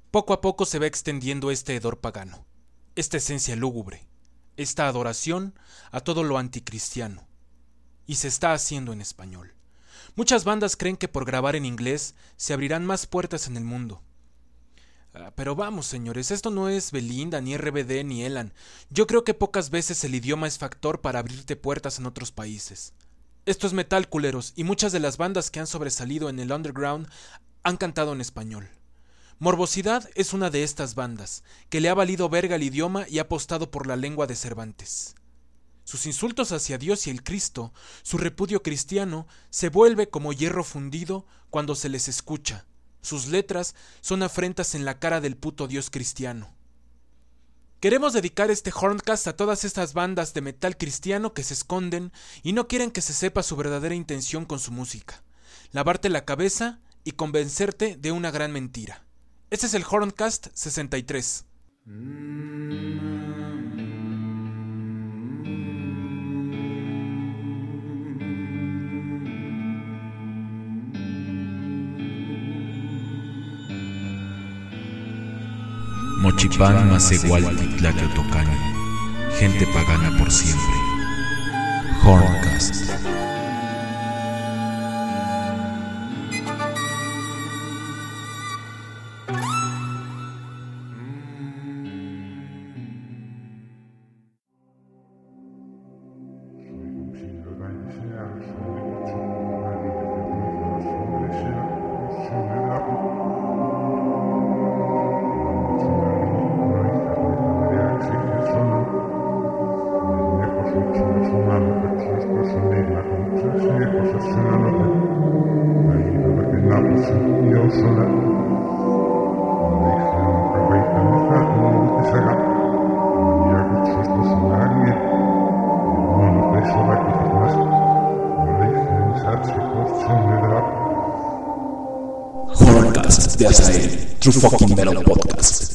Poco a poco se va extendiendo este hedor pagano, esta esencia lúgubre, esta adoración a todo lo anticristiano, y se está haciendo en español. Muchas bandas creen que por grabar en inglés se abrirán más puertas en el mundo. Pero vamos, señores, esto no es Belinda, ni RBD, ni Elan. Yo creo que pocas veces el idioma es factor para abrirte puertas en otros países. Esto es metal, culeros, y muchas de las bandas que han sobresalido en el underground han cantado en español. Morbosidad es una de estas bandas, que le ha valido verga el idioma y ha apostado por la lengua de Cervantes. Sus insultos hacia Dios y el Cristo, su repudio cristiano, se vuelve como hierro fundido cuando se les escucha. Sus letras son afrentas en la cara del puto Dios cristiano. Queremos dedicar este Horncast a todas estas bandas de metal cristiano que se esconden y no quieren que se sepa su verdadera intención con su música. Lavarte la cabeza y convencerte de una gran mentira. Este es el Horncast 63. Mochipán Masehualti Tlateotocani, gente pagana por siempre. Horncast. Horncast de Azael, True Fucking Metal Podcast.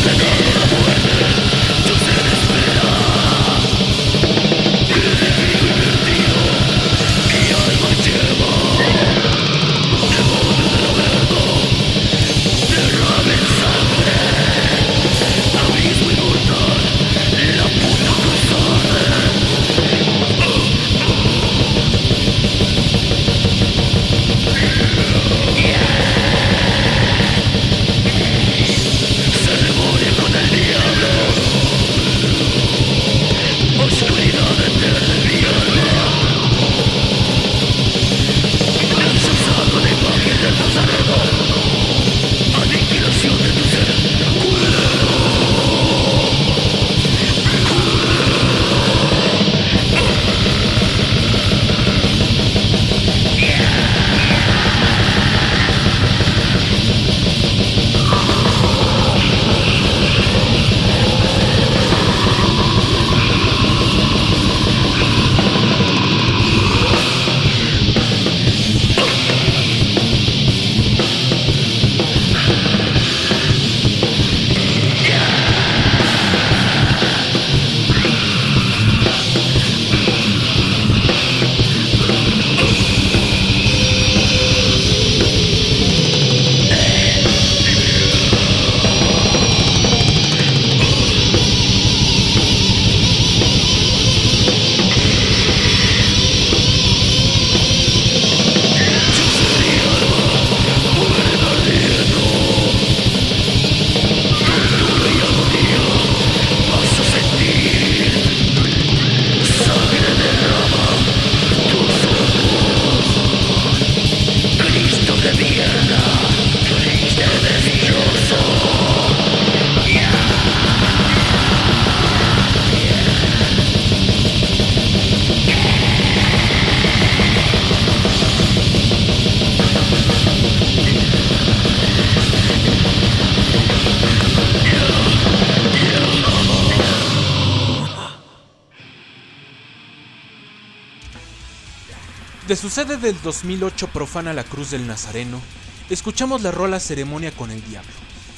De su sede del 2008 Profana la Cruz del Nazareno, escuchamos la rola Ceremonia con el Diablo.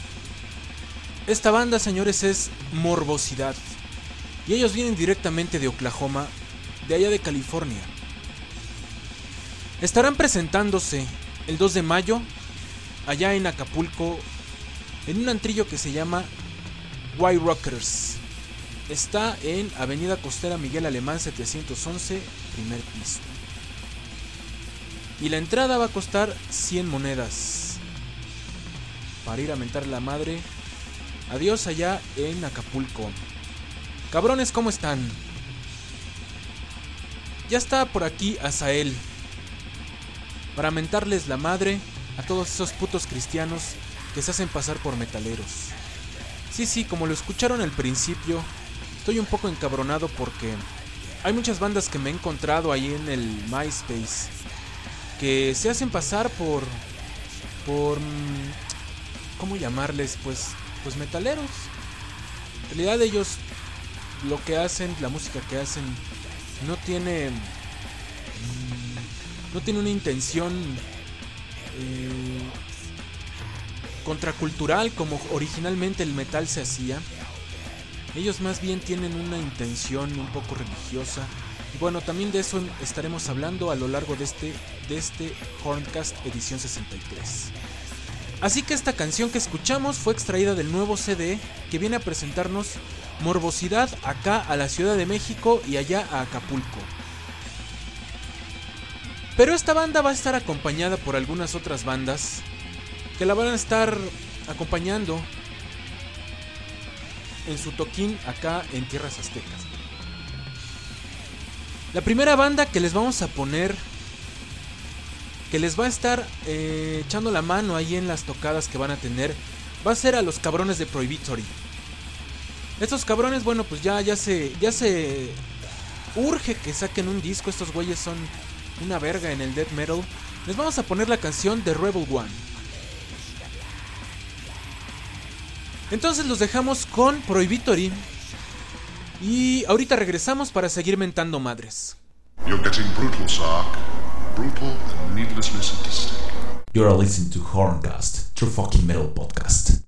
Esta banda, señores, es Morbosidad, y ellos vienen directamente de Oklahoma, de allá de California. Estarán presentándose el 2 de mayo, allá en Acapulco, en un antrillo que se llama White Rockers. Está en Avenida Costera Miguel Alemán 711, primer piso. Y la entrada va a costar 100 monedas. Para ir a mentar la madre. Adiós allá en Acapulco. Cabrones, ¿cómo están? Ya está por aquí Azael. Para mentarles la madre a todos esos putos cristianos que se hacen pasar por metaleros. Sí, como lo escucharon al principio, estoy un poco encabronado porque hay muchas bandas que me he encontrado ahí en el MySpace que se hacen pasar por ¿cómo llamarles? Pues metaleros. En realidad ellos lo que hacen, la música que hacen no tiene una intención contracultural como originalmente el metal se hacía. Ellos más bien tienen una intención un poco religiosa. Y bueno, también de eso estaremos hablando a lo largo de este Horncast edición 63. Así que esta canción que escuchamos fue extraída del nuevo CD que viene a presentarnos morbosidad acá a la Ciudad de México y allá a Acapulco. Pero esta banda va a estar acompañada por algunas otras bandas que la van a estar acompañando en su toquín acá en tierras aztecas. La primera banda que les vamos a poner, que les va a estar echando la mano ahí en las tocadas que van a tener, va a ser a los cabrones de Prohibitory. Estos cabrones, bueno, pues ya se urge que saquen un disco. Estos güeyes son una verga en el death metal. Les vamos a poner la canción de Rebel One. Entonces los dejamos con Prohibitory y ahorita regresamos para seguir mentando madres. You're getting brutal, Sark. Brutal and needlessly sadistic. You're listening to Horncast, True Fucking Metal Podcast.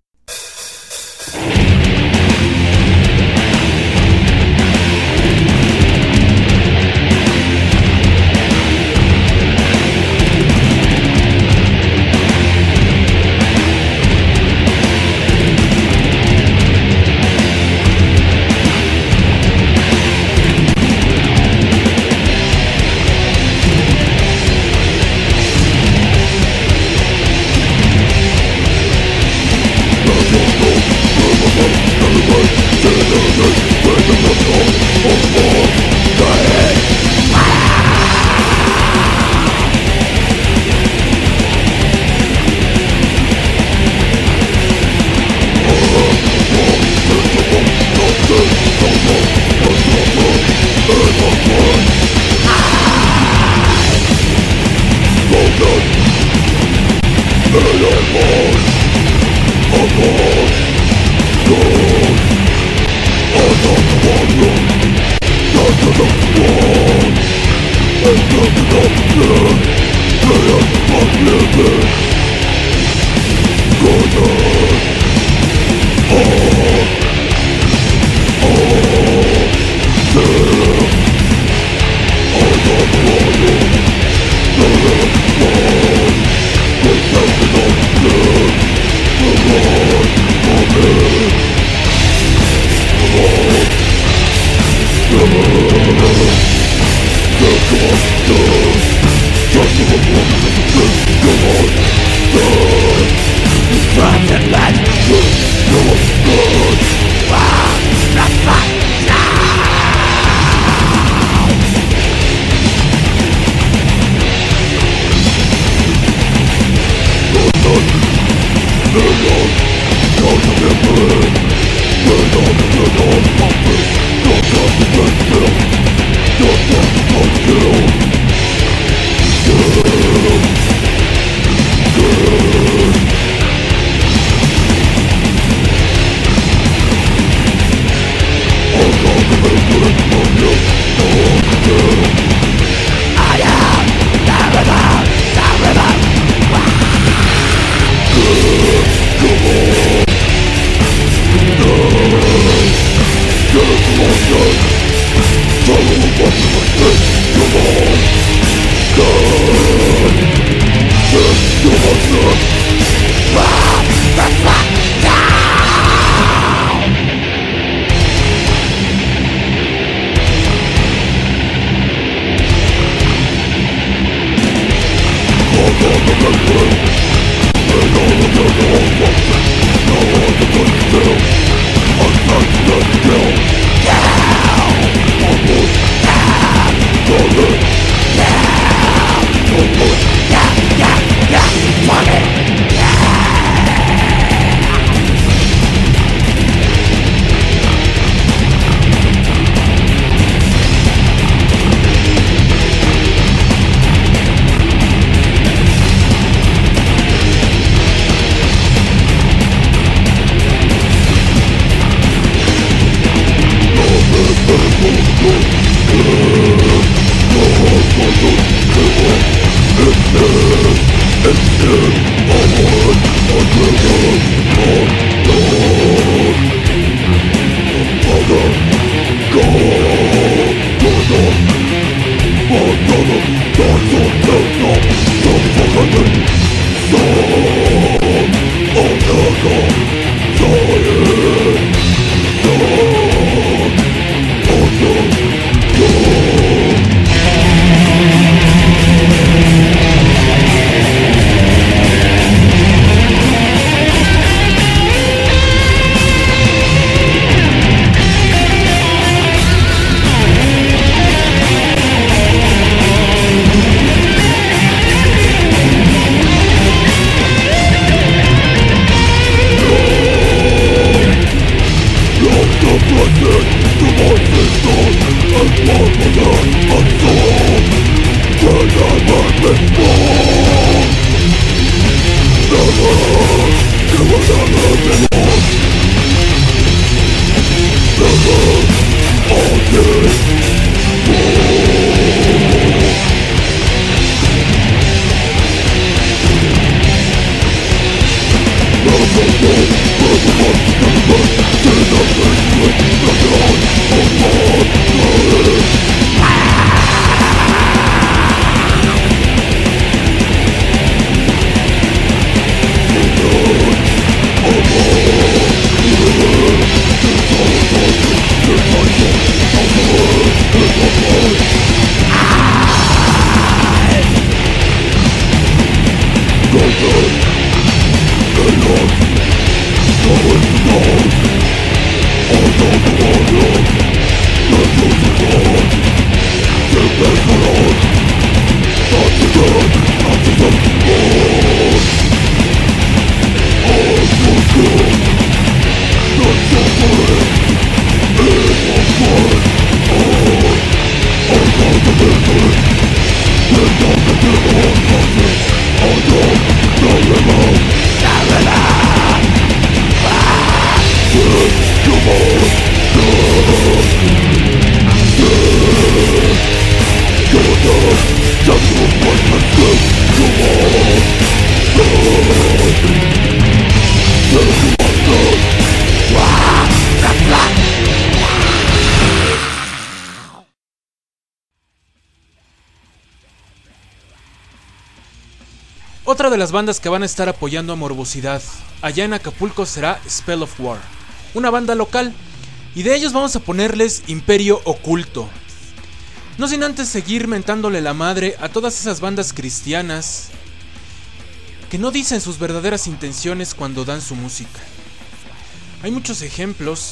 Otra de las bandas que van a estar apoyando a Morbosidad allá en Acapulco será Spell of War, una banda local, y de ellos vamos a ponerles Imperio Oculto. No sin antes seguir mentándole la madre a todas esas bandas cristianas que no dicen sus verdaderas intenciones cuando dan su música. Hay muchos ejemplos.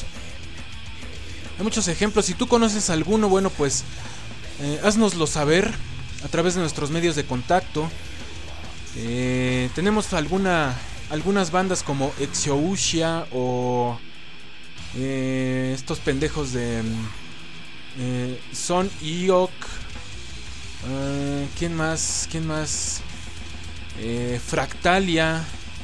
Si tú conoces alguno, bueno, pues haznoslo saber a través de nuestros medios de contacto. Tenemos algunas bandas como Exousia o estos pendejos de Son Iok. ¿Quién más? Fractalia.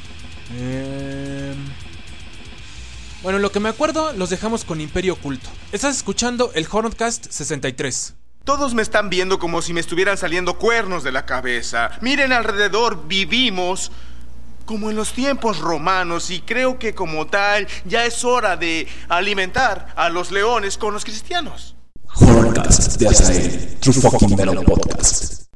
Bueno, lo que me acuerdo los dejamos con Imperio Oculto. Estás escuchando el Horncast 63. Todos me están viendo como si me estuvieran saliendo cuernos de la cabeza. Miren alrededor, vivimos como en los tiempos romanos y creo que como tal ya es hora de alimentar a los leones con los cristianos. Horncast de Azael, True Fucking Metal Podcast.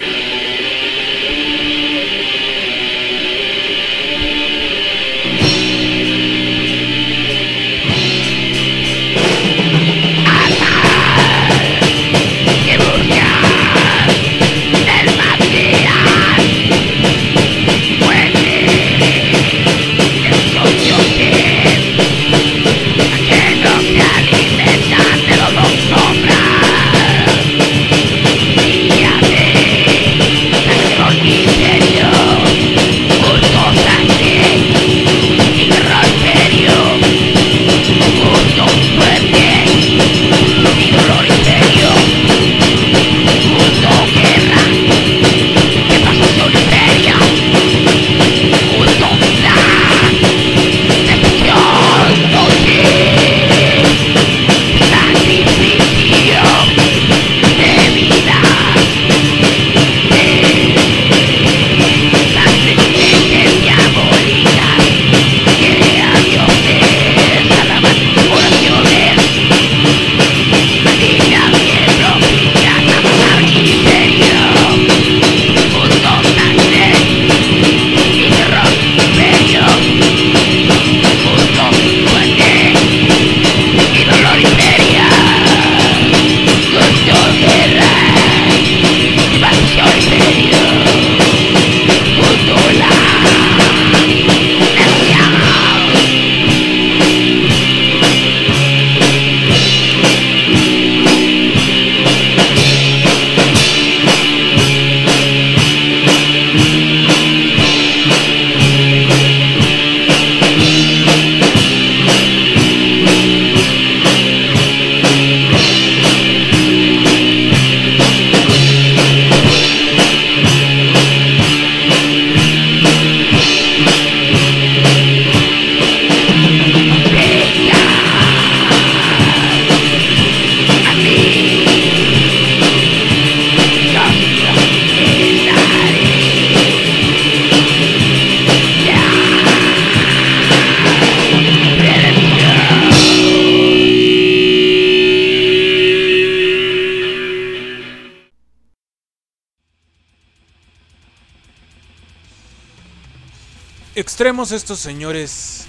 Extremos estos señores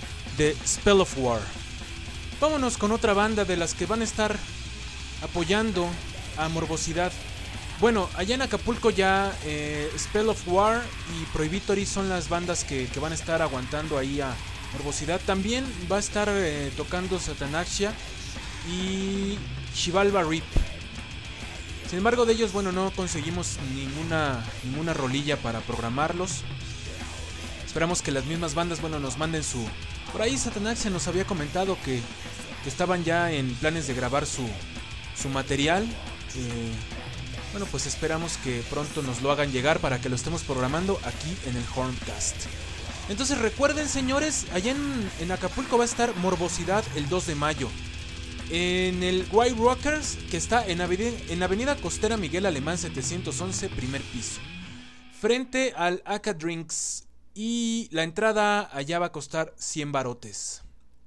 de Spell of War. Vámonos con otra banda de las que van a estar apoyando a Morbosidad. Bueno, allá en Acapulco ya Spell of War y Prohibitory son las bandas que van a estar aguantando ahí a Morbosidad. También va a estar tocando Satanaxia y Xibalba Rip. Sin embargo, de ellos, bueno, no conseguimos ninguna rolilla para programarlos. Esperamos que las mismas bandas, bueno, nos manden su... Por ahí Satanaxia nos había comentado que estaban ya en planes de grabar su material. Bueno, pues esperamos que pronto nos lo hagan llegar para que lo estemos programando aquí en el Horncast. Entonces recuerden, señores, allá en Acapulco va a estar Morbosidad el 2 de mayo. En el White Rockers, que está en Avenida Costera Miguel Alemán 711, primer piso. Frente al Aka Drinks. Y la entrada allá va a costar 100 barotes.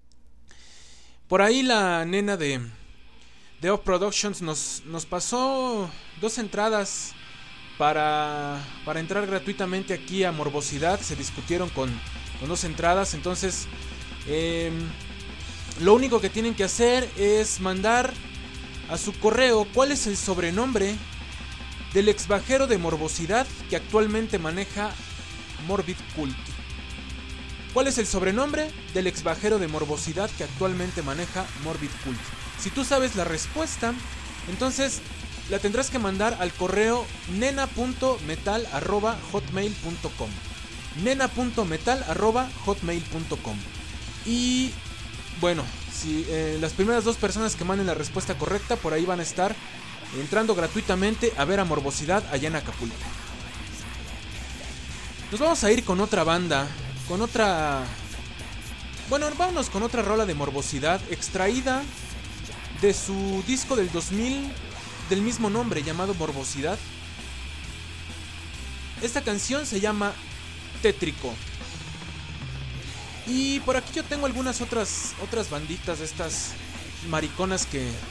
Por ahí la nena de Off Productions nos pasó 2 entradas para entrar gratuitamente aquí a Morbosidad. Se discutieron con 2 entradas. Entonces lo único que tienen que hacer es mandar a su correo cuál es el sobrenombre del exbajero de Morbosidad que actualmente maneja Morbid Cult. ¿Cuál es el sobrenombre del exbajero de Morbosidad que actualmente maneja Morbid Cult? Si tú sabes la respuesta, entonces la tendrás que mandar al correo nena.metal@hotmail.com. nena.metal@hotmail.com. Y bueno, si las primeras 2 personas que manden la respuesta correcta, por ahí van a estar entrando gratuitamente a ver a Morbosidad allá en Acapulco. Nos vamos a ir con otra banda, vámonos con otra rola de Morbosidad extraída de su disco del 2000 del mismo nombre, llamado Morbosidad. Esta canción se llama Tétrico. Y por aquí yo tengo algunas otras banditas de estas mariconas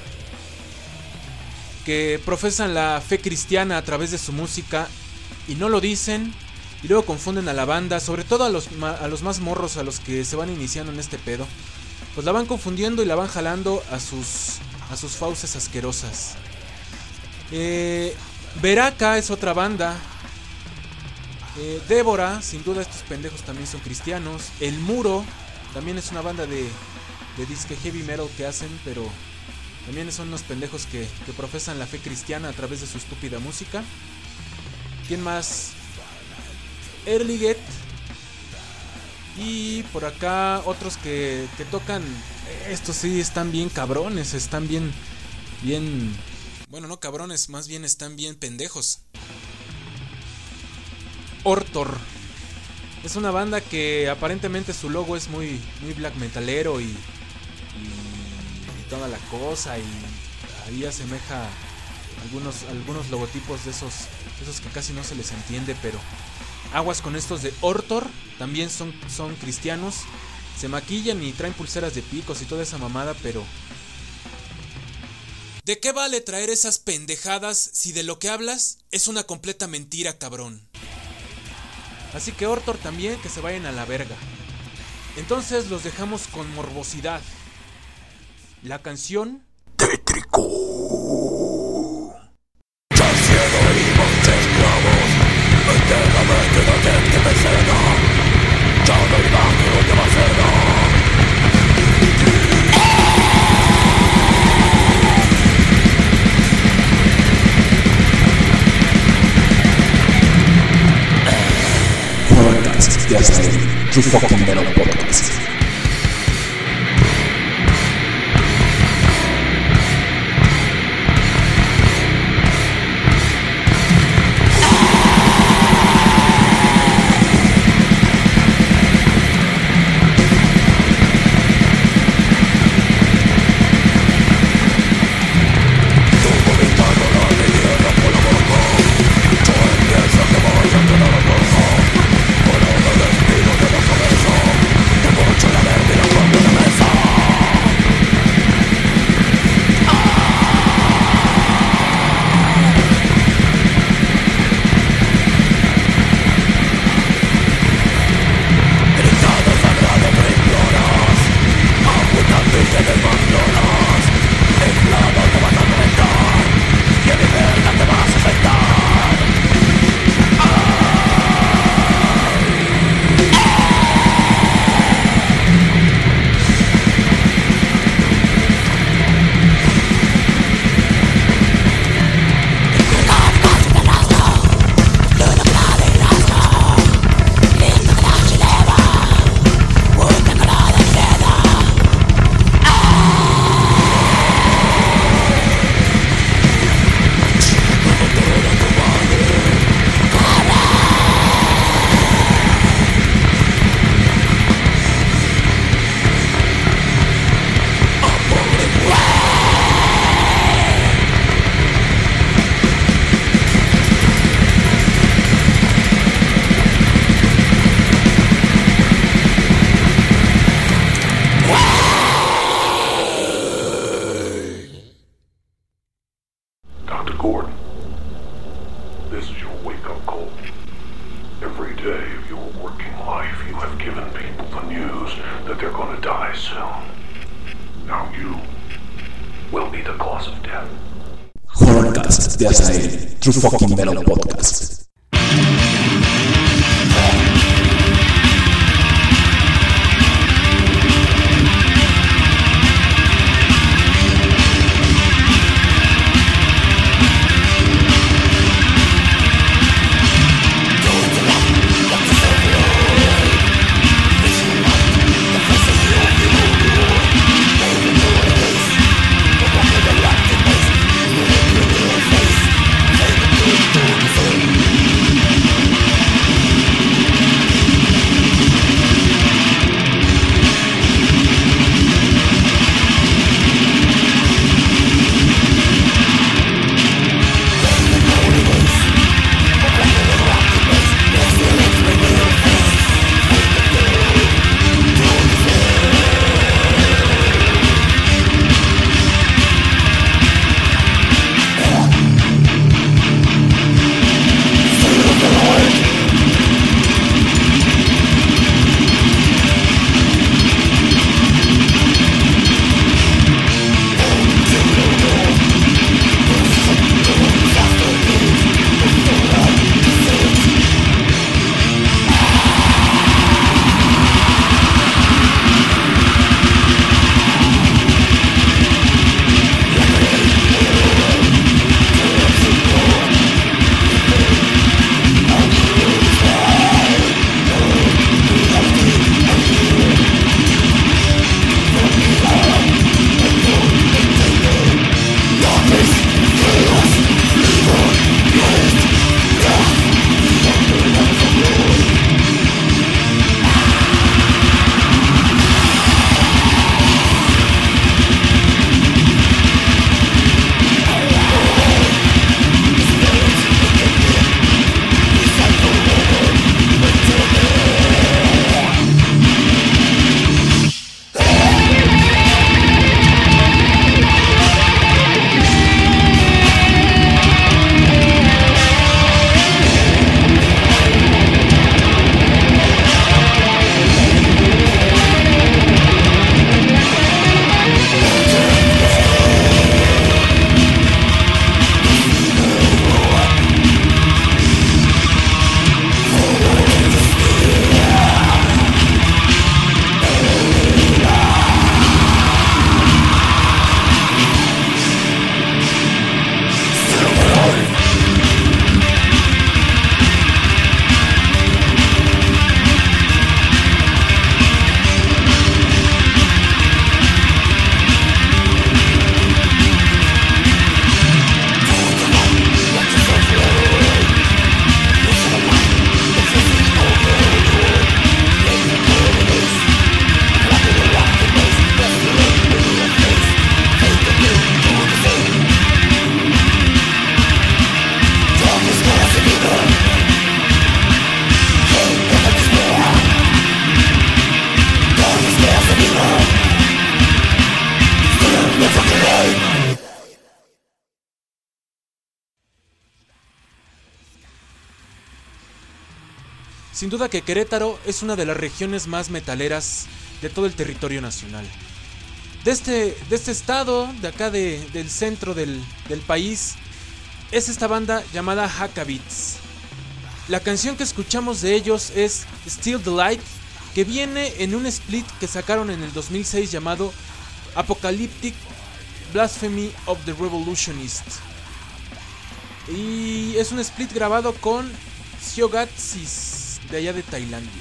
que profesan la fe cristiana a través de su música y no lo dicen, y luego confunden a la banda, sobre todo a los más morros, a los que se van iniciando en este pedo. Pues la van confundiendo y la van jalando a sus fauces asquerosas. Veraca es otra banda. Débora, sin duda estos pendejos también son cristianos. El Muro también es una banda de disque heavy metal que hacen, pero también son unos pendejos que profesan la fe cristiana a través de su estúpida música. ¿Quién más? Erliget. Y por acá otros que tocan. Estos sí están bien cabrones, están bien. Bueno, no cabrones, más bien están bien pendejos. Ortor. Es una banda que aparentemente su logo es muy black metalero y toda la cosa, y ahí asemeja algunos logotipos de esos que casi no se les entiende, pero aguas con estos de Ortor. También son cristianos, se maquillan y traen pulseras de picos y toda esa mamada, pero ¿de qué vale traer esas pendejadas si de lo que hablas es una completa mentira, cabrón? Así que Ortor también, que se vayan a la verga. Entonces los dejamos con Morbosidad. La canción Tétrico. True Fucking Metal Podcast. Cabeza die soon. Now you will be the cause of death. Horrorcast de Azael, True Fucking Metal Podcast. Sin duda que Querétaro es una de las regiones más metaleras de todo el territorio nacional. De este estado, de acá del centro del país, es esta banda llamada Hackabits. La canción que escuchamos de ellos es Still the Light, que viene en un split que sacaron en el 2006 llamado Apocalyptic Blasphemy of the Revolutionist. Y es un split grabado con Siogatsis, de allá de Tailandia.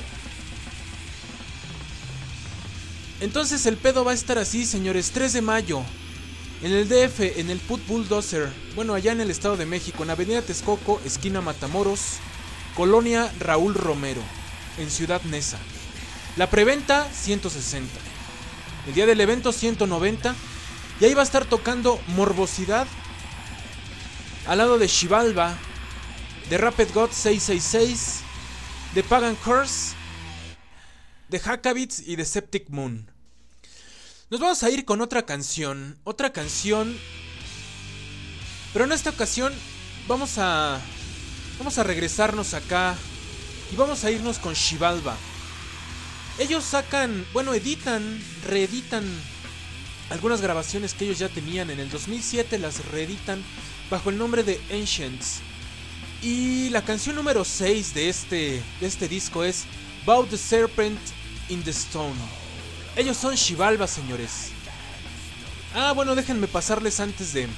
Entonces el pedo va a estar así, señores. 3 de mayo en el DF, en el Put Bulldozer, bueno, allá en el Estado de México, en Avenida Texcoco, esquina Matamoros, Colonia Raúl Romero, en Ciudad Neza. La preventa 160, el día del evento 190. Y ahí va a estar tocando Morbosidad, al lado de Xibalba, de Rapid God 666, de Pagan Curse, de Hackabits y de Septic Moon. Nos vamos a ir con otra canción, pero en esta ocasión vamos a regresarnos acá y vamos a irnos con Xibalba. Ellos reeditan algunas grabaciones que ellos ya tenían. En el 2007 las reeditan bajo el nombre de Ancients. Y la canción número 6 de este disco es Bow the Serpent in the Stone. Ellos son Xibalba, señores. Bueno, déjenme pasarles antes de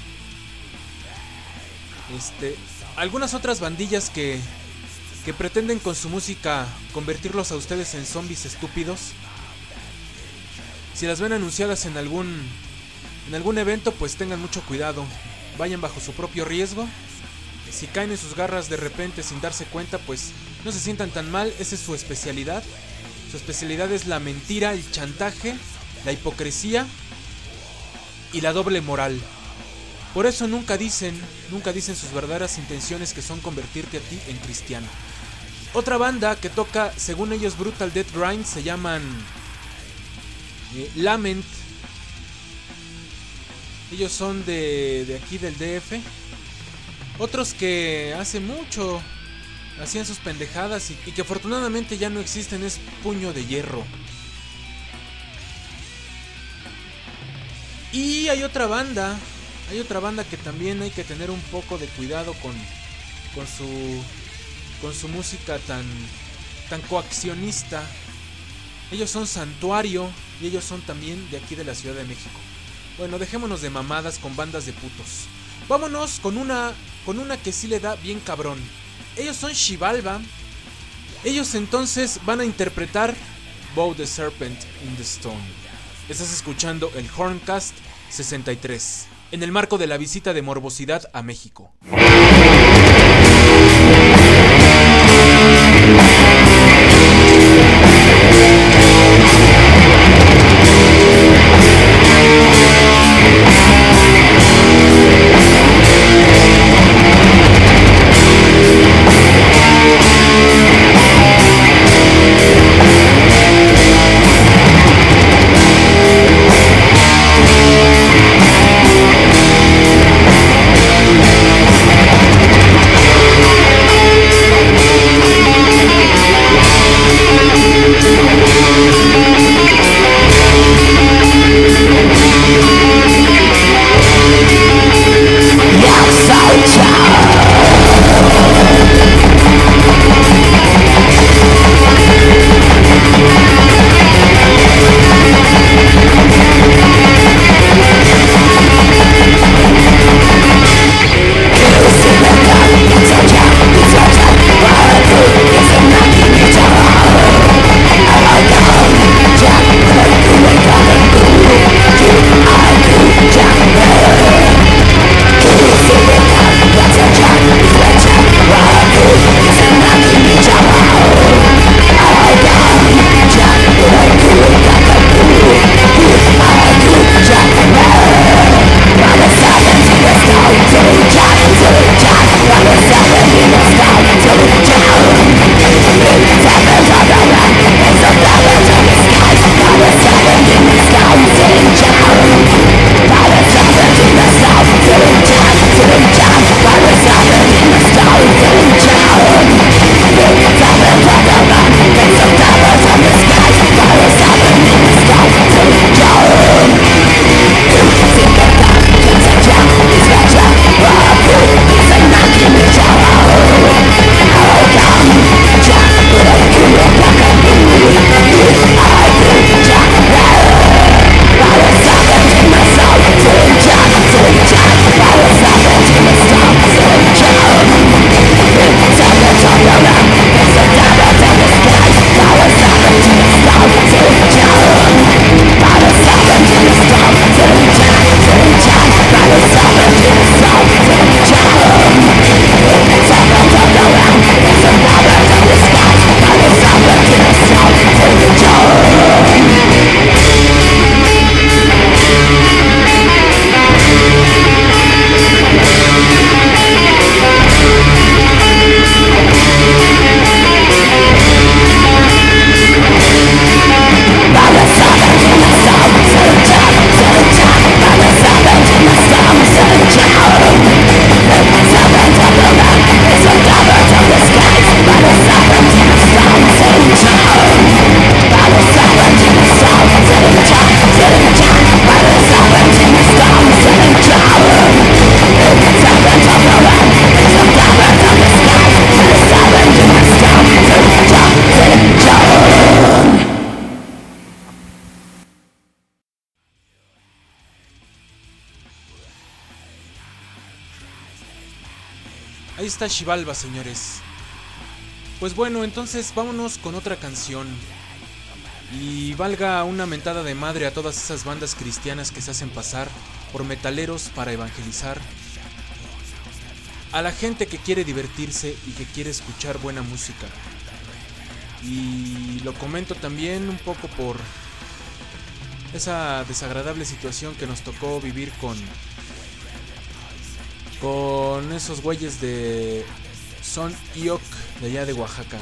algunas otras bandillas que pretenden con su música convertirlos a ustedes en zombies estúpidos. Si las ven anunciadas en algún evento, pues tengan mucho cuidado. Vayan bajo su propio riesgo. Si caen en sus garras de repente sin darse cuenta, pues no se sientan tan mal. Esa es su especialidad. Su especialidad es la mentira, el chantaje, la hipocresía y la doble moral. Por eso nunca dicen sus verdaderas intenciones, que son convertirte a ti en cristiano. Otra banda que toca, según ellos, Brutal Death Grind, se llaman Lament. Ellos son de aquí del DF. Otros que hace mucho hacían sus pendejadas y que afortunadamente ya no existen es Puño de Hierro. Y hay otra banda que también hay que tener un poco de cuidado con su música tan coaccionista. Ellos son Santuario y ellos son también de aquí de la Ciudad de México. Bueno, dejémonos de mamadas con bandas de putos. Vámonos con una que sí le da bien cabrón. Ellos son Xibalba. Ellos entonces van a interpretar Bow the Serpent in the Stone. Estás escuchando el Horncast 63, en el marco de la visita de Morbosidad a México. Ahí está Xibalba, señores. Pues bueno, entonces vámonos con otra canción. Y valga una mentada de madre a todas esas bandas cristianas que se hacen pasar por metaleros para evangelizar a la gente que quiere divertirse y que quiere escuchar buena música. Y lo comento también un poco por esa desagradable situación que nos tocó vivir con esos güeyes de Son Ioc de allá de Oaxaca.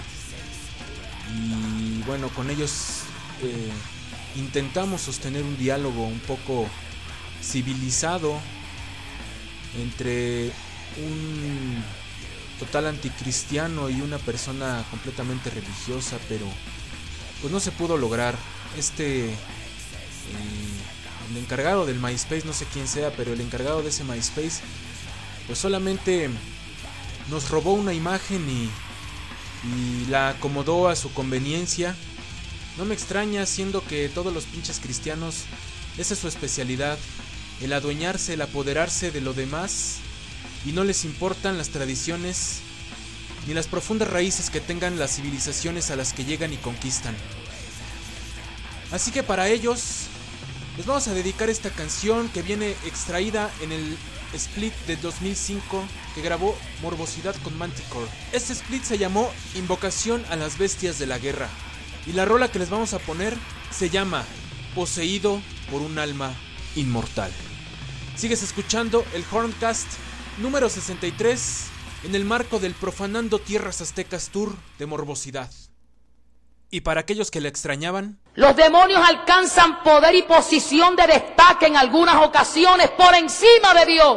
Y bueno, con ellos intentamos sostener un diálogo un poco civilizado entre un total anticristiano y una persona completamente religiosa, pero pues no se pudo lograr. El encargado del MySpace, no sé quién sea, pero el encargado de ese MySpace pues solamente nos robó una imagen y la acomodó a su conveniencia. No me extraña, siendo que todos los pinches cristianos, esa es su especialidad, el adueñarse, el apoderarse de lo demás, y no les importan las tradiciones ni las profundas raíces que tengan las civilizaciones a las que llegan y conquistan. Así que para ellos les vamos a dedicar esta canción que viene extraída en el split de 2005 que grabó Morbosidad con Manticore. Este split se llamó Invocación a las Bestias de la Guerra, y la rola que les vamos a poner se llama Poseído por un alma inmortal. Sigues escuchando el Horncast número 63 en el marco del Profanando Tierras Aztecas Tour de Morbosidad. Y para aquellos que le extrañaban, los demonios alcanzan poder y posición de destaque en algunas ocasiones por encima de Dios.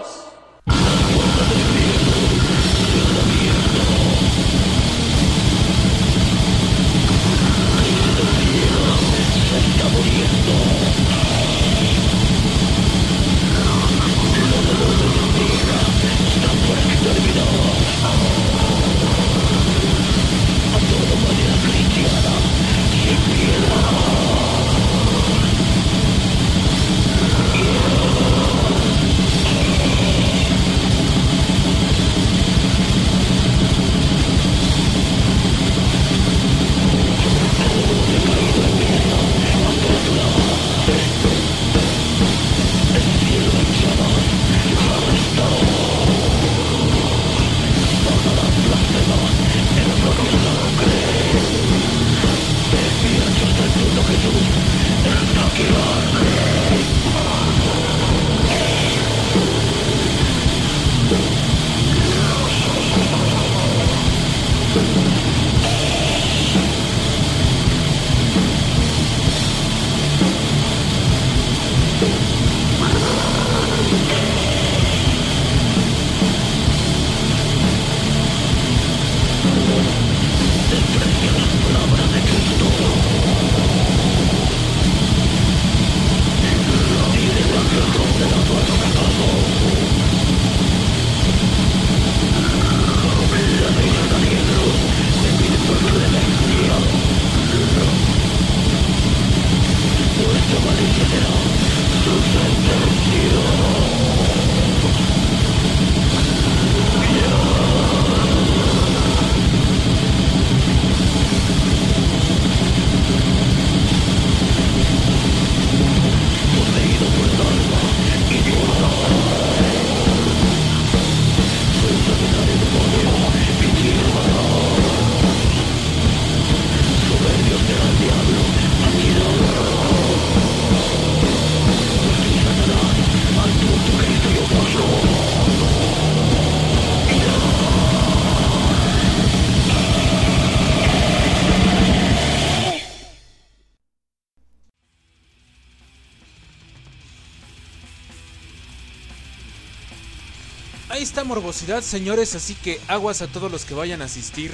Ahí está Morbosidad, señores, así que aguas a todos los que vayan a asistir.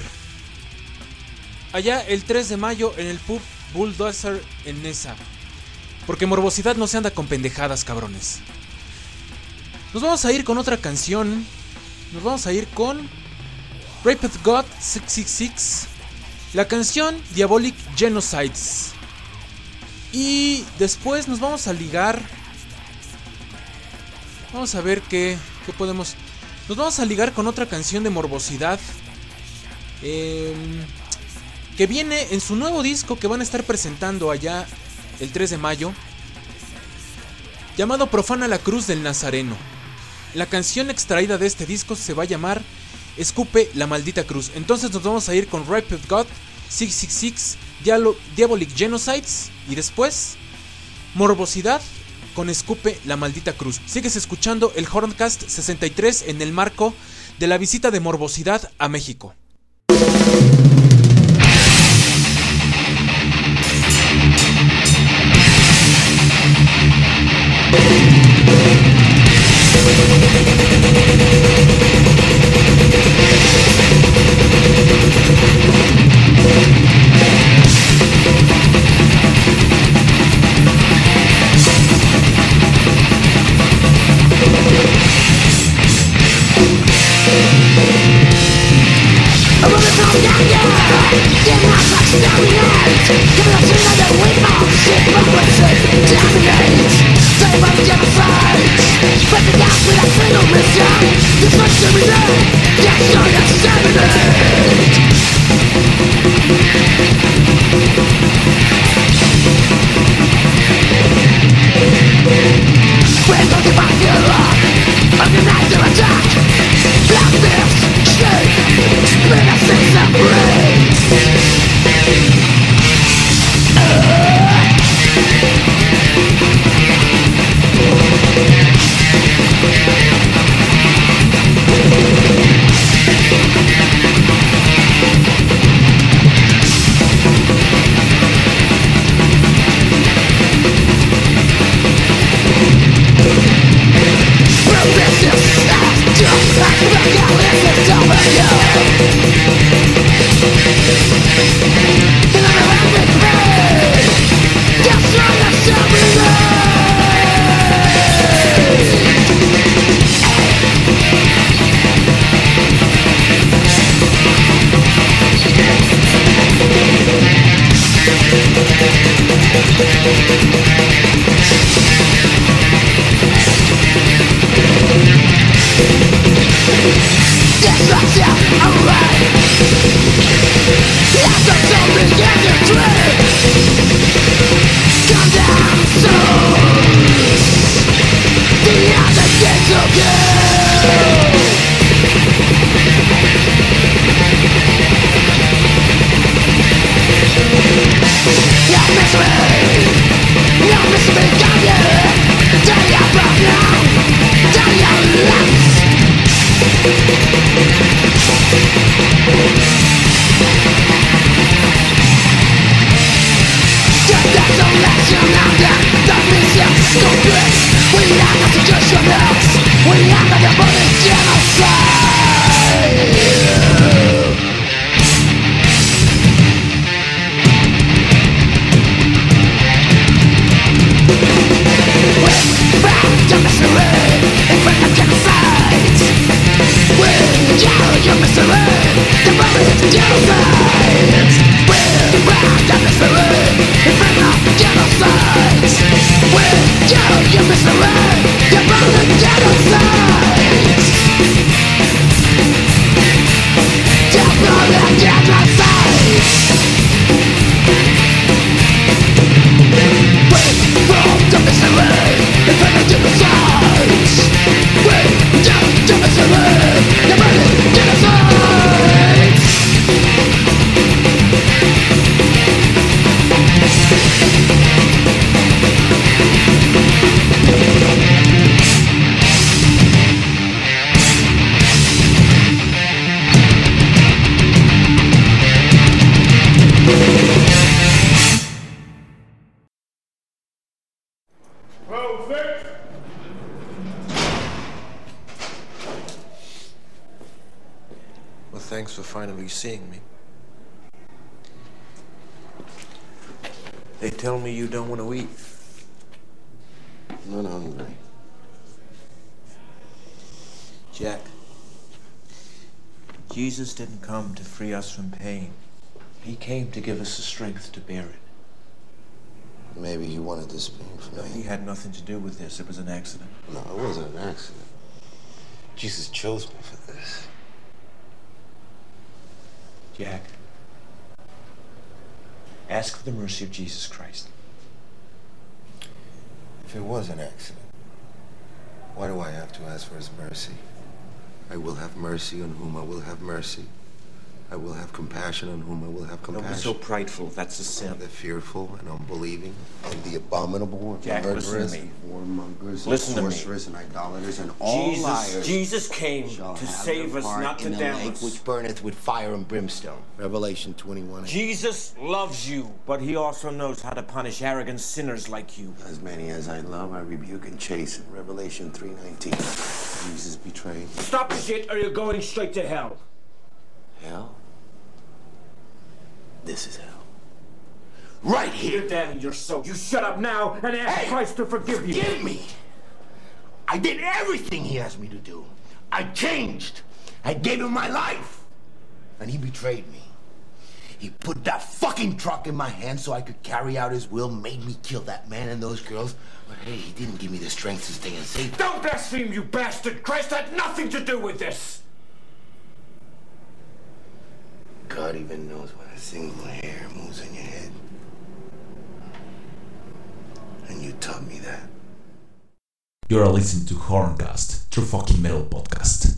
Allá el 3 de mayo en el pub Bulldozer en Nesa. Porque Morbosidad no se anda con pendejadas, cabrones. Nos vamos a ir con otra canción. Nos vamos a ir con Raped God 666. La canción Diabolic Genocides. Y después nos vamos a ligar. Vamos a ver qué podemos. Nos vamos a ligar con otra canción de Morbosidad, que viene en su nuevo disco que van a estar presentando allá el 3 de mayo, llamado Profana la Cruz del Nazareno. La canción extraída de este disco se va a llamar Escupe la Maldita Cruz. Entonces nos vamos a ir con Rapid God, 666, Diabolic Genocides, y después Morbosidad con Escupe la Maldita Cruz. Sigues escuchando el Horncast 63 en el marco de la visita de Morbosidad a México. Thanks for finally seeing me. They tell me you don't want to eat. I'm not hungry. Jack, Jesus didn't come to free us from pain. He came to give us the strength to bear it. Maybe he wanted this pain for No, me. he had nothing to do with this. It was an accident. No, it wasn't an accident. Jesus chose me for this. Jack, ask for the mercy of Jesus Christ. If it was an accident, why do I have to ask for his mercy? I will have mercy on whom I will have mercy. I will have compassion on whom I will have compassion. Don't be so prideful. That's a sin. The fearful and unbelieving and the abominable and Jack, murderers, listen to me. warmongers, Listen to and me. sorcerers and idolaters and all liars. Jesus came shall to have save their us, part not to in the damn lake us. which burneth with fire and brimstone. Revelation 21. Jesus loves you, but he also knows how to punish arrogant sinners like you. As many as I love, I rebuke and chasten. Revelation 3:19. Jesus betrayed. Stop the shit or you're going straight to hell. Hell? This is hell. Right here. You're damning your soul. You shut up now and ask Christ to forgive you. Forgive me. I did everything he asked me to do. I changed. I gave him my life. And he betrayed me. He put that fucking truck in my hand so I could carry out his will, made me kill that man and those girls. But hey, he didn't give me the strength to stay safe. Don't blaspheme, you bastard! Christ had nothing to do with this! God even knows when a single hair moves in your head. And you taught me that. You are listening to Horncast, True Fucking Metal Podcast.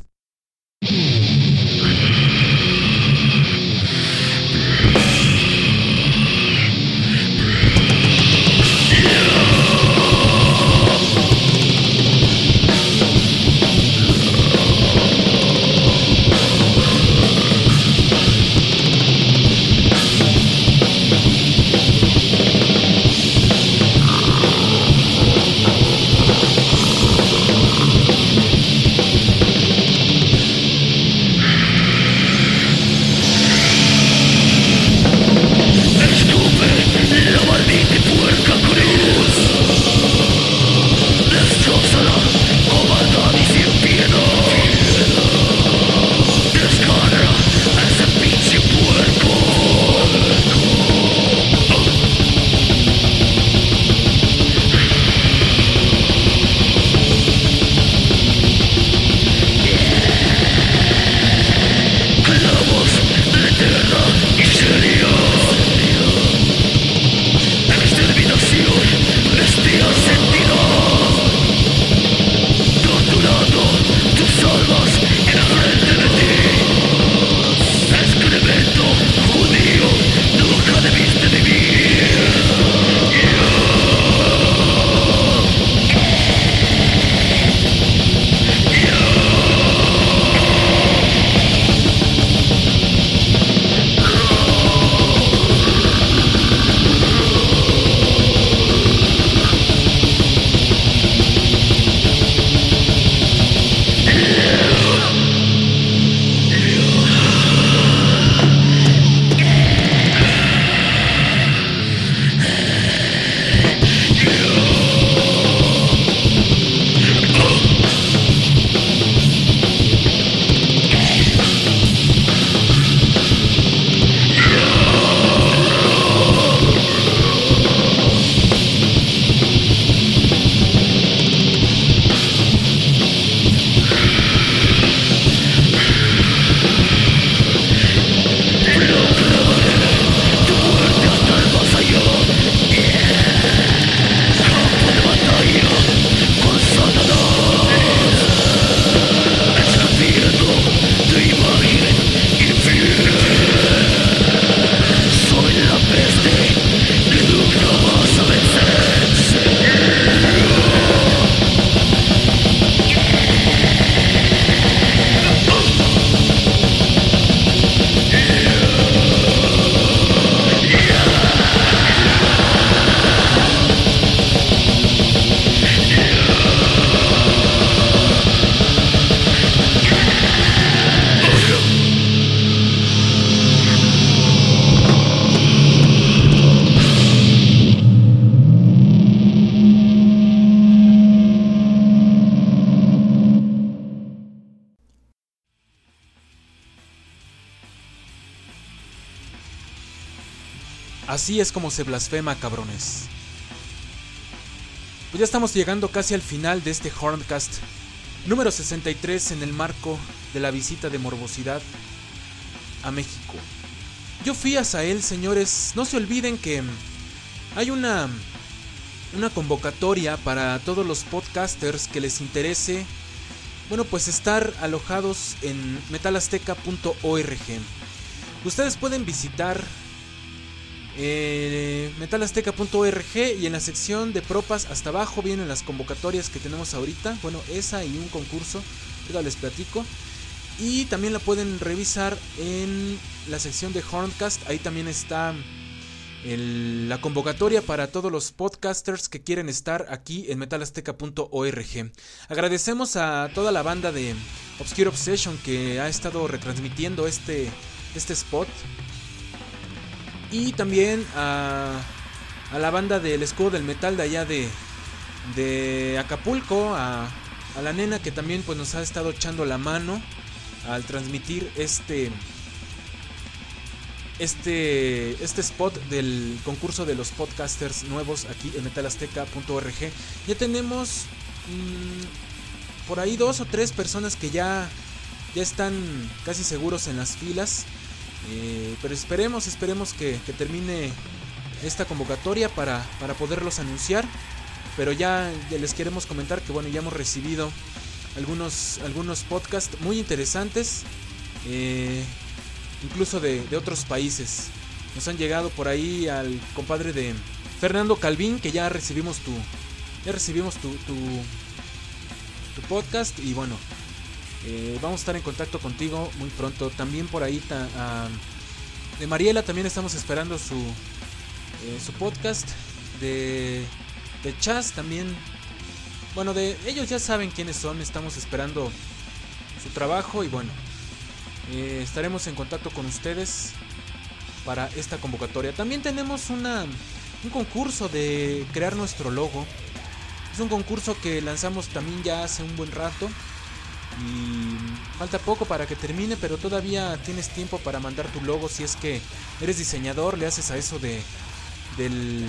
Así es como se blasfema, cabrones. Pues ya estamos llegando casi al final de este Horncast. número 63 en el marco de la visita de morbosidad a México. Yo fui a Sahel, señores. No se olviden que hay una convocatoria para todos los podcasters que les interese, bueno, pues estar alojados en metalazteca.org. Ustedes pueden visitar metalazteca.org y en la sección de propas hasta abajo vienen las convocatorias que tenemos ahorita. Bueno, esa y un concurso, ahora les platico. Y también la pueden revisar en la sección de Horncast. Ahí también está la convocatoria para todos los podcasters que quieren estar aquí en metalazteca.org. Agradecemos a toda la banda de Obscure Obsession que ha estado retransmitiendo este spot. Y también a la banda del Escudo del Metal de allá de Acapulco, a la nena que también pues nos ha estado echando la mano al transmitir este spot del concurso de los podcasters nuevos aquí en metalazteca.org. Ya tenemos por ahí 2 o 3 personas que ya están casi seguros en las filas. Pero esperemos que termine esta convocatoria para poderlos anunciar. Pero ya les queremos comentar que bueno, ya hemos recibido algunos podcasts muy interesantes, incluso de otros países. Nos han llegado por ahí al compadre de Fernando Calvín, que ya recibimos tu podcast. Y bueno, vamos a estar en contacto contigo muy pronto. También por ahí de Mariela también estamos esperando su podcast. De Chas también. Bueno, de ellos ya saben quiénes son. Estamos esperando su trabajo. Y bueno, estaremos en contacto con ustedes para esta convocatoria. También tenemos un concurso de crear nuestro logo. Es un concurso que lanzamos también ya hace un buen rato. Y falta poco para que termine, pero todavía tienes tiempo para mandar tu logo. Si es que eres diseñador, le haces a eso del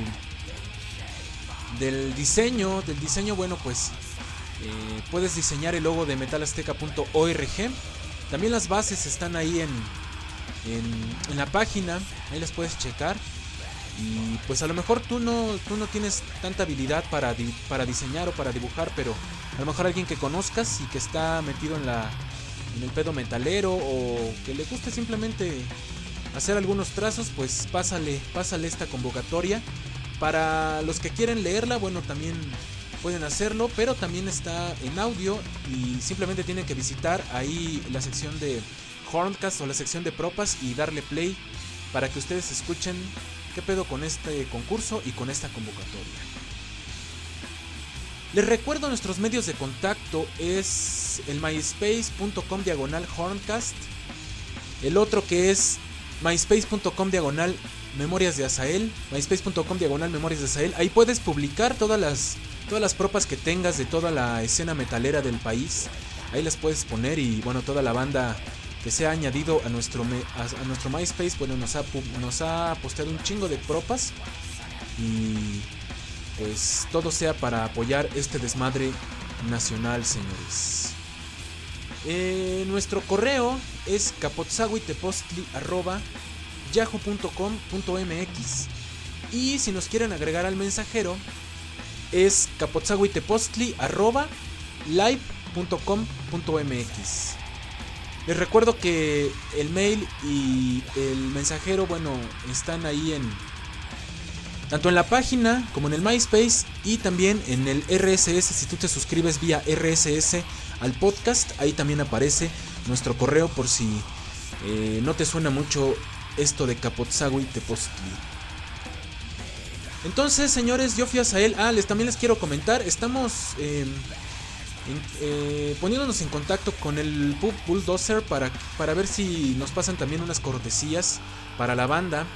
diseño. Bueno, pues puedes diseñar el logo de metalazteca.org. También las bases están ahí en la página, ahí las puedes checar. Y pues a lo mejor tú no tienes tanta habilidad para diseñar o para dibujar, pero a lo mejor alguien que conozcas y que está metido en el pedo metalero, o que le guste simplemente hacer algunos trazos, pues pásale esta convocatoria. Para los que quieren leerla, bueno, también pueden hacerlo, pero también está en audio y simplemente tienen que visitar ahí la sección de Horncast o la sección de propas y darle play para que ustedes escuchen qué pedo con este concurso y con esta convocatoria. Les recuerdo nuestros medios de contacto. Es el myspace.com/Horncast. El otro que es myspace.com/Memorias de Azael. myspace.com/Memorias de Azael. Ahí puedes publicar todas las propas que tengas de toda la escena metalera del país. Ahí las puedes poner y bueno, toda la banda que se ha añadido a nuestro MySpace, bueno, nos ha posteado un chingo de propas. Y pues todo sea para apoyar este desmadre nacional, señores. Nuestro correo es capotzahuitepostli@yahoo.com.mx. Y si nos quieren agregar al mensajero, es capotzahuitepostli@live.com.mx. Les recuerdo que el mail y el mensajero, bueno, están ahí tanto en la página como en el MySpace y también en el RSS. Si tú te suscribes vía RSS al podcast, ahí también aparece nuestro correo por si no te suena mucho esto de Capotzahuitepostli. Entonces, señores, yo fui a Sahel. También les quiero comentar, estamos poniéndonos en contacto con el Pub Bulldozer para ver si nos pasan también unas cortesías para la banda.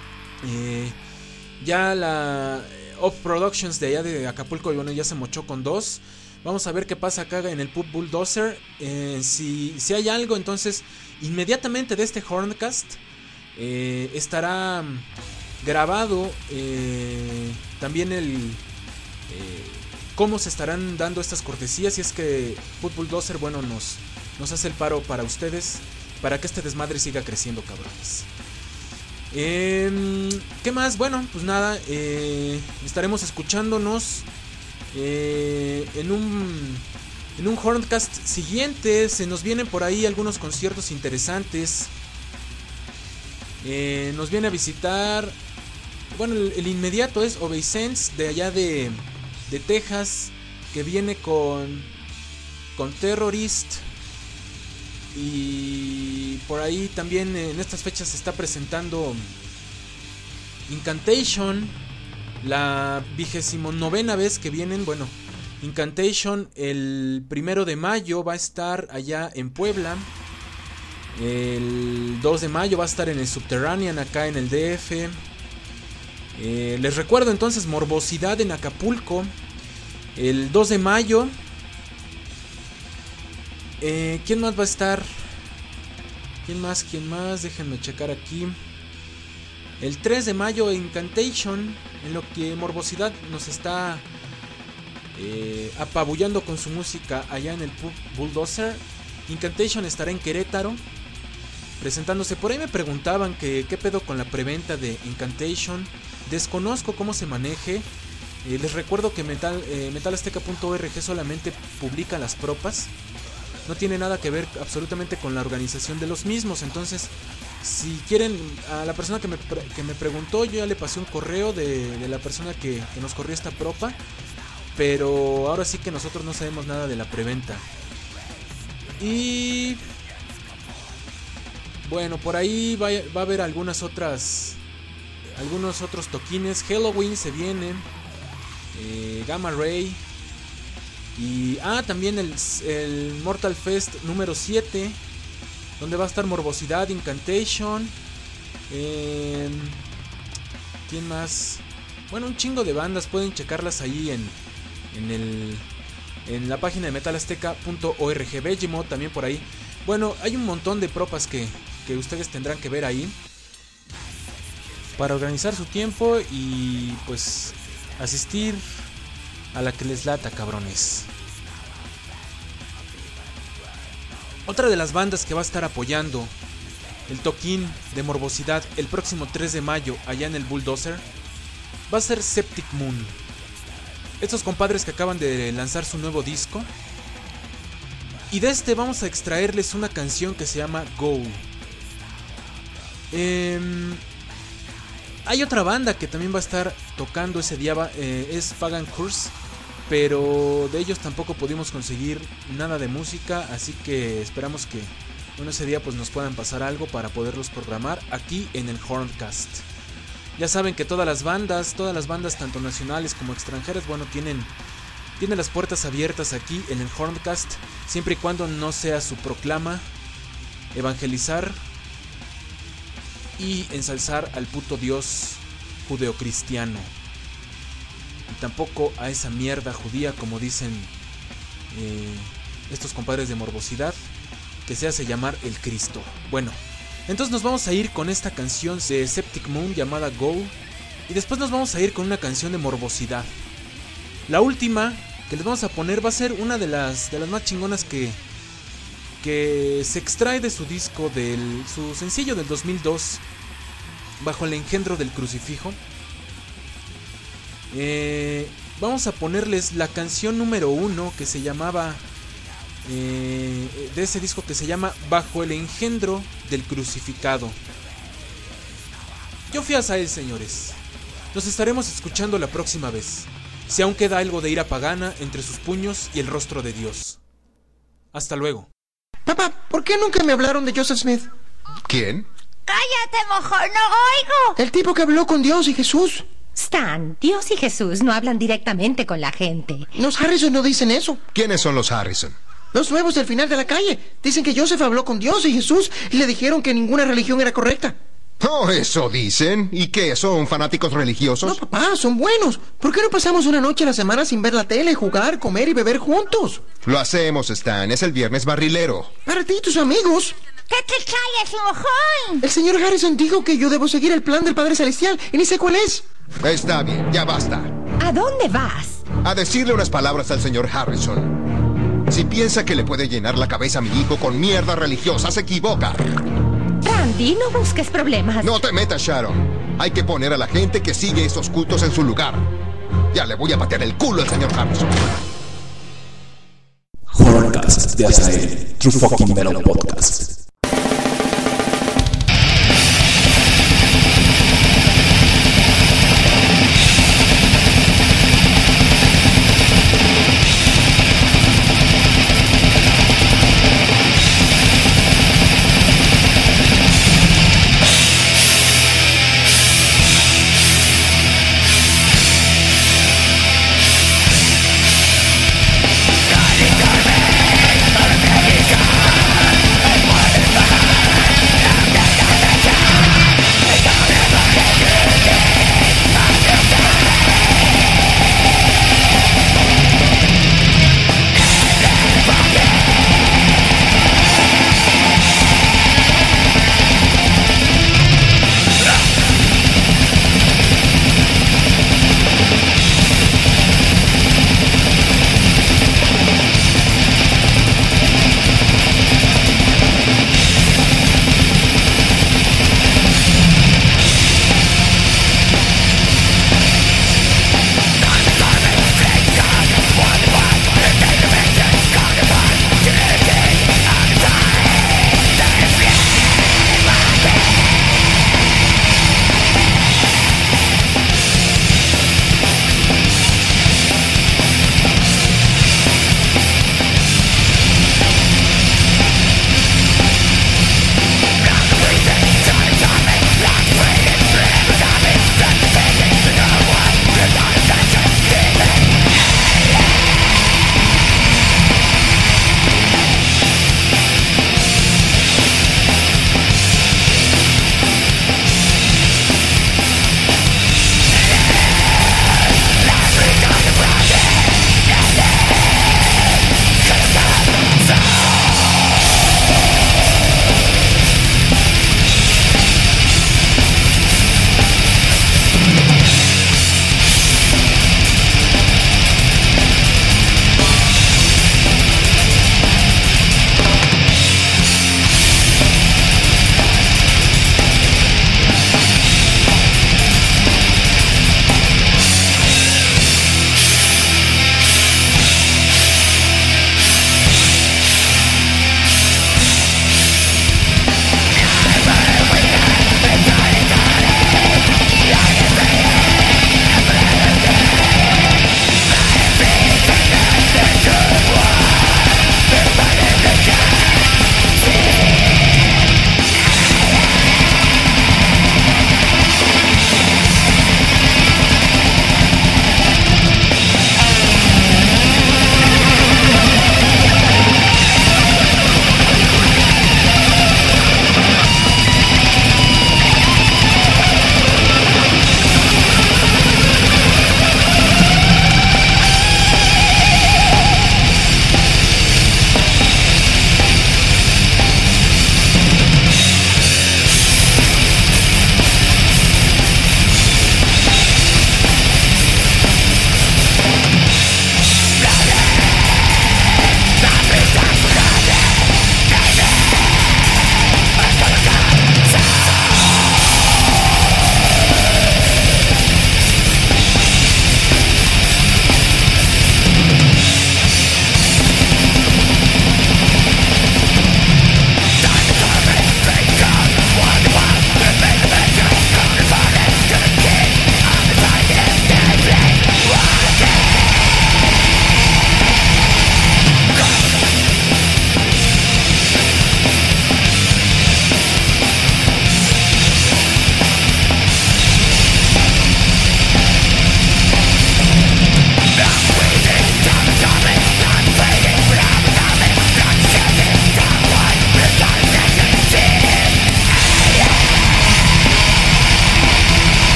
Ya la Off Productions de allá de Acapulco, bueno, ya se mochó con 2. Vamos a ver qué pasa acá en el Pub Bulldozer. Si hay algo, entonces inmediatamente de este Horncast estará grabado también cómo se estarán dando estas cortesías. Y es que Foot Bulldozer, bueno, nos hace el paro para ustedes, para que este desmadre siga creciendo, cabrones. ¿Qué más? Bueno, pues nada, estaremos escuchándonos en un Horncast siguiente. Se nos vienen por ahí algunos conciertos interesantes. Nos viene a visitar, bueno, el inmediato es Obeisance, de allá de Texas, que viene con Terrorist. Y por ahí también en estas fechas se está presentando Incantation, la 29ª vez que vienen. Bueno, Incantation el 1 de mayo va a estar allá en Puebla. El 2 de mayo va a estar en el Subterranean acá en el DF. Les recuerdo entonces Morbosidad en Acapulco el 2 de mayo. ¿Quién más va a estar? ¿Quién más? Déjenme checar aquí. El 3 de mayo Incantation, en lo que Morbosidad nos está apabullando con su música allá en el Pub Bulldozer. Incantation estará en Querétaro presentándose. Por ahí me preguntaban qué pedo con la preventa de Incantation. Desconozco cómo se maneje. Les recuerdo que metalazteca.org solamente publica las propas. No tiene nada que ver absolutamente con la organización de los mismos. Entonces, si quieren, a la persona que me preguntó, yo ya le pasé un correo de la persona que nos corrió esta propa. Pero ahora sí que nosotros no sabemos nada de la preventa. Y bueno, por ahí va a haber algunos otros toquines. Halloween se viene, Gamma Ray. Y también el Mortal Fest número 7, donde va a estar Morbosidad, Incantation. ¿Quién más? Bueno, un chingo de bandas, pueden checarlas ahí en la página de metalazteca.org. Vegimod también por ahí. Bueno, hay un montón de propas que ustedes tendrán que ver ahí para organizar su tiempo y pues asistir a la que les lata, cabrones. Otra de las bandas que va a estar apoyando el toquín de Morbosidad el próximo 3 de mayo allá en el Bulldozer va a ser Septic Moon. Estos compadres que acaban de lanzar su nuevo disco. Y de este vamos a extraerles una canción que se llama Go. Hay otra banda que también va a estar tocando ese día, es Pagan Curse, pero de ellos tampoco pudimos conseguir nada de música, así que esperamos que ese día pues nos puedan pasar algo para poderlos programar aquí en el Horncast. Ya saben que todas las bandas tanto nacionales como extranjeras, bueno, tienen las puertas abiertas aquí en el Horncast, siempre y cuando no sea su proclama evangelizar y ensalzar al puto Dios judeocristiano, y tampoco a esa mierda judía, como dicen estos compadres de Morbosidad, que se hace llamar el Cristo. Bueno, entonces nos vamos a ir con esta canción de Septic Moon llamada Go, y después nos vamos a ir con una canción de Morbosidad. La última que les vamos a poner va a ser una de las más chingonas que se extrae de su disco, su sencillo del 2002, Bajo el engendro del crucifijo. Vamos a ponerles la canción número 1 que se llamaba de ese disco, que se llama Bajo el engendro del crucificado. Yo fui a Azael, señores. Nos estaremos escuchando la próxima vez, si aún queda algo de ira pagana entre sus puños y el rostro de Dios. Hasta luego. Papá, ¿por qué nunca me hablaron de Joseph Smith? ¿Quién? ¡Cállate, mojón! ¡No oigo! El tipo que habló con Dios y Jesús. Stan, Dios y Jesús no hablan directamente con la gente. Los Harrison no dicen eso. ¿Quiénes son los Harrison? Los nuevos del final de la calle. Dicen que Joseph habló con Dios y Jesús y le dijeron que ninguna religión era correcta. Oh, eso dicen. ¿Y qué? ¿Son fanáticos religiosos? No, papá, son buenos. ¿Por qué no pasamos una noche a la semana sin ver la tele, jugar, comer y beber juntos? Lo hacemos, Stan. Es el viernes barrilero. Para ti y tus amigos. ¡Que te calles, mojón! El señor Harrison dijo que yo debo seguir el plan del Padre Celestial y ni sé cuál es. Está bien, ya basta. ¿A dónde vas? a decirle unas palabras al señor Harrison. Si piensa que le puede llenar la cabeza a mi hijo con mierda religiosa, se equivoca. Randy, no busques problemas. No te metas, Sharon. Hay que poner a la gente que sigue esos cultos en su lugar. Ya le voy a patear el culo al señor Harrison. Horrorcast de Azael, True Fucking Metal Podcast. God,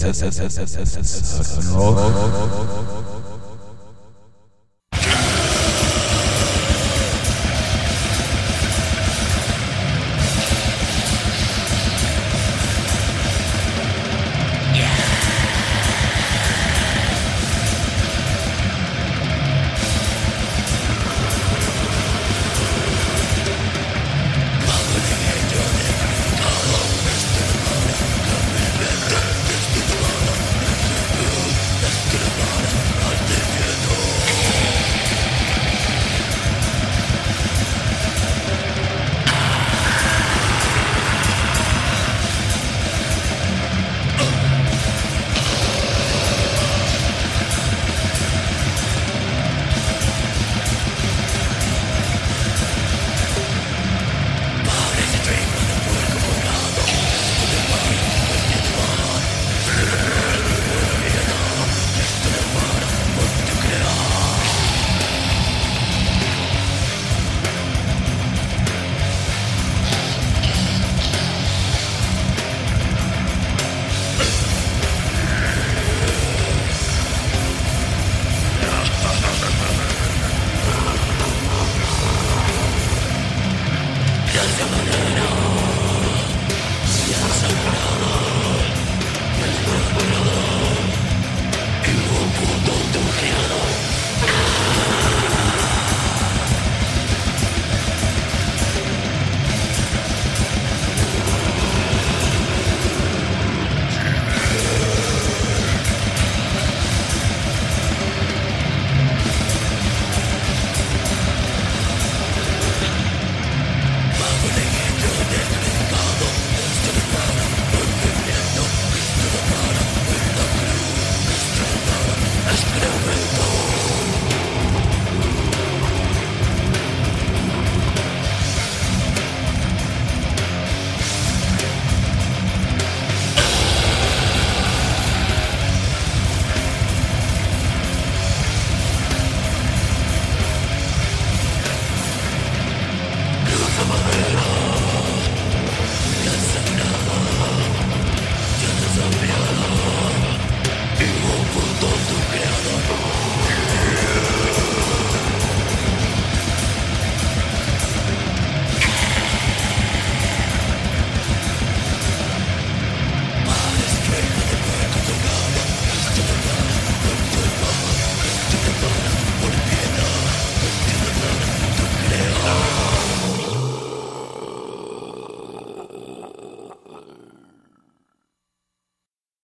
rock.